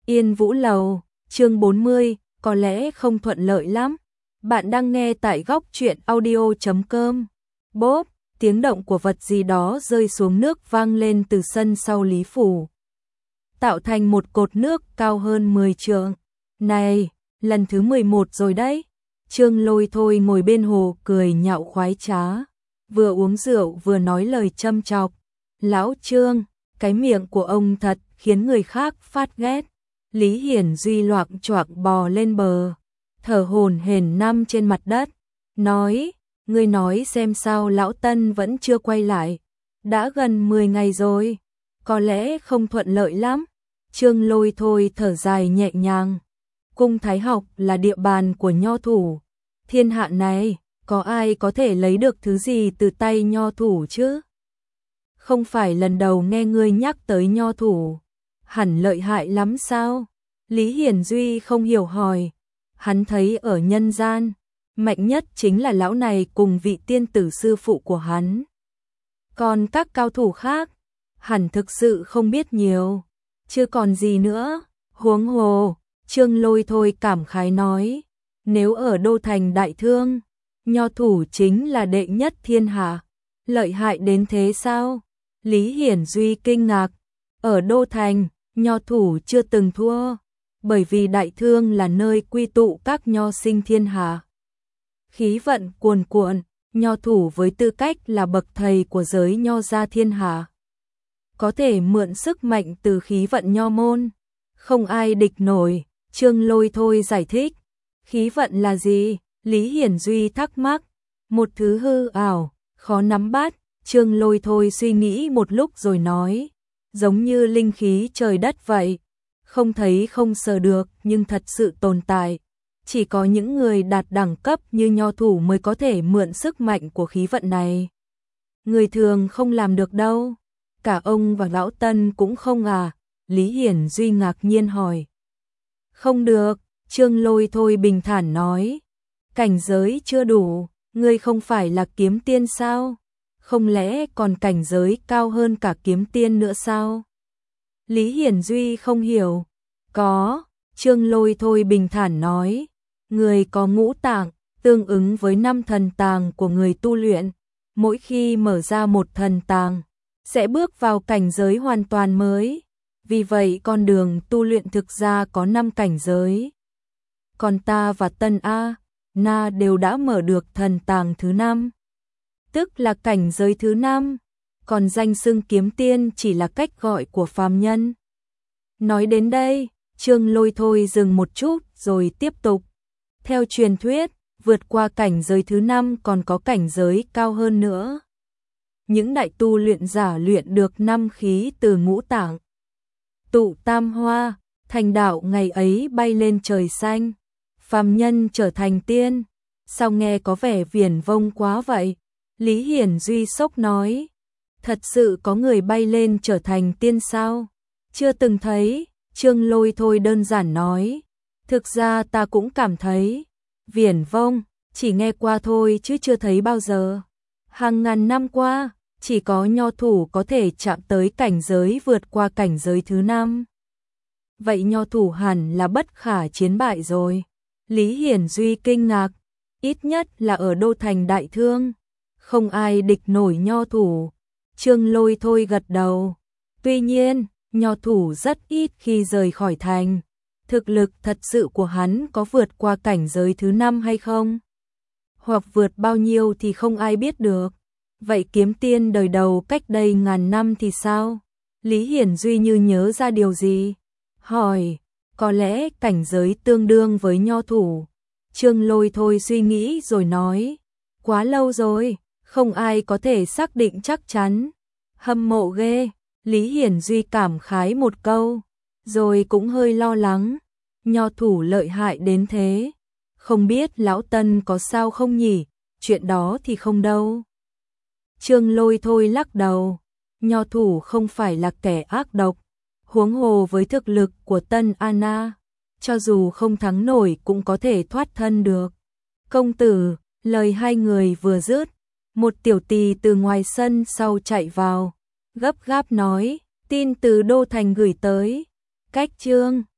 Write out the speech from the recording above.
Yên Vũ Lầu, chương 40, có lẽ không thuận lợi lắm. Bạn đang nghe tại góc truyện audio.com. Bốp, tiếng động của vật gì đó rơi xuống nước vang lên từ sân sau Lý Phủ, tạo thành một cột nước cao hơn 10 trượng. Này, lần thứ 11 rồi đấy. Trương Lôi Thôi ngồi bên hồ cười nhạo khoái trá, vừa uống rượu vừa nói lời châm chọc. Lão Trương, cái miệng của ông thật khiến người khác phát ghét. Lý Hiển Duy loạng choạng bò lên bờ, thở hổn hển nằm trên mặt đất, nói, ngươi nói xem sao lão Tân vẫn chưa quay lại, đã gần 10 ngày rồi, có lẽ không thuận lợi lắm. Trương Lôi Thôi thở dài nhẹ nhàng, Cung Thái Học là địa bàn của Nho Thủ, thiên hạ này, có ai có thể lấy được thứ gì từ tay Nho Thủ chứ? Không phải lần đầu nghe ngươi nhắc tới Nho Thủ, hẳn lợi hại lắm sao? Lý Hiển Duy không hiểu hỏi, hắn thấy ở nhân gian, mạnh nhất chính là lão này cùng vị tiên tử sư phụ của hắn. Còn các cao thủ khác, hẳn thực sự không biết nhiều, chưa còn gì nữa, huống hồ. Trương Lôi Thôi cảm khái nói, nếu ở Đô Thành Đại Thương, Nho Thủ chính là đệ nhất thiên hạ, lợi hại đến thế sao? Lý Hiển Duy kinh ngạc, ở Đô Thành, Nho Thủ chưa từng thua, bởi vì Đại Thương là nơi quy tụ các nho sinh thiên hạ. Khí vận cuồn cuộn, Nho Thủ với tư cách là bậc thầy của giới nho gia thiên hạ, có thể mượn sức mạnh từ khí vận nho môn, không ai địch nổi. Trương Lôi Thôi giải thích, khí vận là gì? Lý Hiển Duy thắc mắc, một thứ hư ảo, khó nắm bắt. Trương Lôi Thôi suy nghĩ một lúc rồi nói, giống như linh khí trời đất vậy, không thấy không sờ được nhưng thật sự tồn tại. Chỉ có những người đạt đẳng cấp như Nho Thủ mới có thể mượn sức mạnh của khí vận này. Người thường không làm được đâu. Cả ông và lão Tân cũng không à? Lý Hiển Duy ngạc nhiên hỏi. Không được, Trương Lôi Thôi bình thản nói. Cảnh giới chưa đủ, ngươi không phải là kiếm tiên sao? Không lẽ còn cảnh giới cao hơn cả kiếm tiên nữa sao? Lý Hiển Duy không hiểu. Có, Trương Lôi Thôi bình thản nói. Người có ngũ tạng, tương ứng với 5 thần tàng của người tu luyện. Mỗi khi mở ra một thần tàng, sẽ bước vào cảnh giới hoàn toàn mới. Vì vậy con đường tu luyện thực ra có 5 cảnh giới. Còn ta và Tân A, Na đều đã mở được thần tàng thứ 5. Tức là cảnh giới thứ 5. Còn danh xưng kiếm tiên chỉ là cách gọi của phàm nhân. Nói đến đây, Trương Lôi Thôi dừng một chút rồi tiếp tục. Theo truyền thuyết, vượt qua cảnh giới thứ 5 còn có cảnh giới cao hơn nữa. Những đại tu luyện giả luyện được 5 khí từ ngũ tạng, tụ tam hoa, thành đạo ngày ấy bay lên trời xanh, phàm nhân trở thành tiên. Sao nghe có vẻ viển vông quá vậy? Lý Hiển Duy sốc nói, thật sự có người bay lên trở thành tiên sao? Chưa từng thấy. Trương Lôi Thôi đơn giản nói, thực ra ta cũng cảm thấy viển vông, chỉ nghe qua thôi chứ chưa thấy bao giờ. Hàng ngàn năm qua, chỉ có Nho Thủ có thể chạm tới cảnh giới vượt qua cảnh giới thứ 5. Vậy Nho Thủ hẳn là bất khả chiến bại rồi. Lý Hiển Duy kinh ngạc, ít nhất là ở Đô Thành Đại Thương, không ai địch nổi Nho Thủ. Trương Lôi Thôi gật đầu. Tuy nhiên, Nho Thủ rất ít khi rời khỏi thành. Thực lực thật sự của hắn có vượt qua cảnh giới thứ 5 hay không? Hoặc vượt bao nhiêu thì không ai biết được. Vậy kiếm tiên đời đầu cách đây ngàn năm thì sao? Lý Hiển Duy như nhớ ra điều gì, hỏi, có lẽ cảnh giới tương đương với Nho Thủ. Trương Lôi Thôi suy nghĩ rồi nói, quá lâu rồi, không ai có thể xác định chắc chắn. Hâm mộ ghê. Lý Hiển Duy cảm khái một câu, rồi cũng hơi lo lắng. Nho Thủ lợi hại đến thế, không biết lão Tân có sao không nhỉ? Chuyện đó thì không đâu. Trương Lôi Thôi lắc đầu, Nho Thủ không phải là kẻ ác độc, huống hồ với thực lực của Tân Anna, cho dù không thắng nổi cũng có thể thoát thân được. Công tử, lời hai người vừa dứt, một tiểu tỳ từ ngoài sân sau chạy vào, gấp gáp nói, tin từ Đô Thành gửi tới. Cách Trương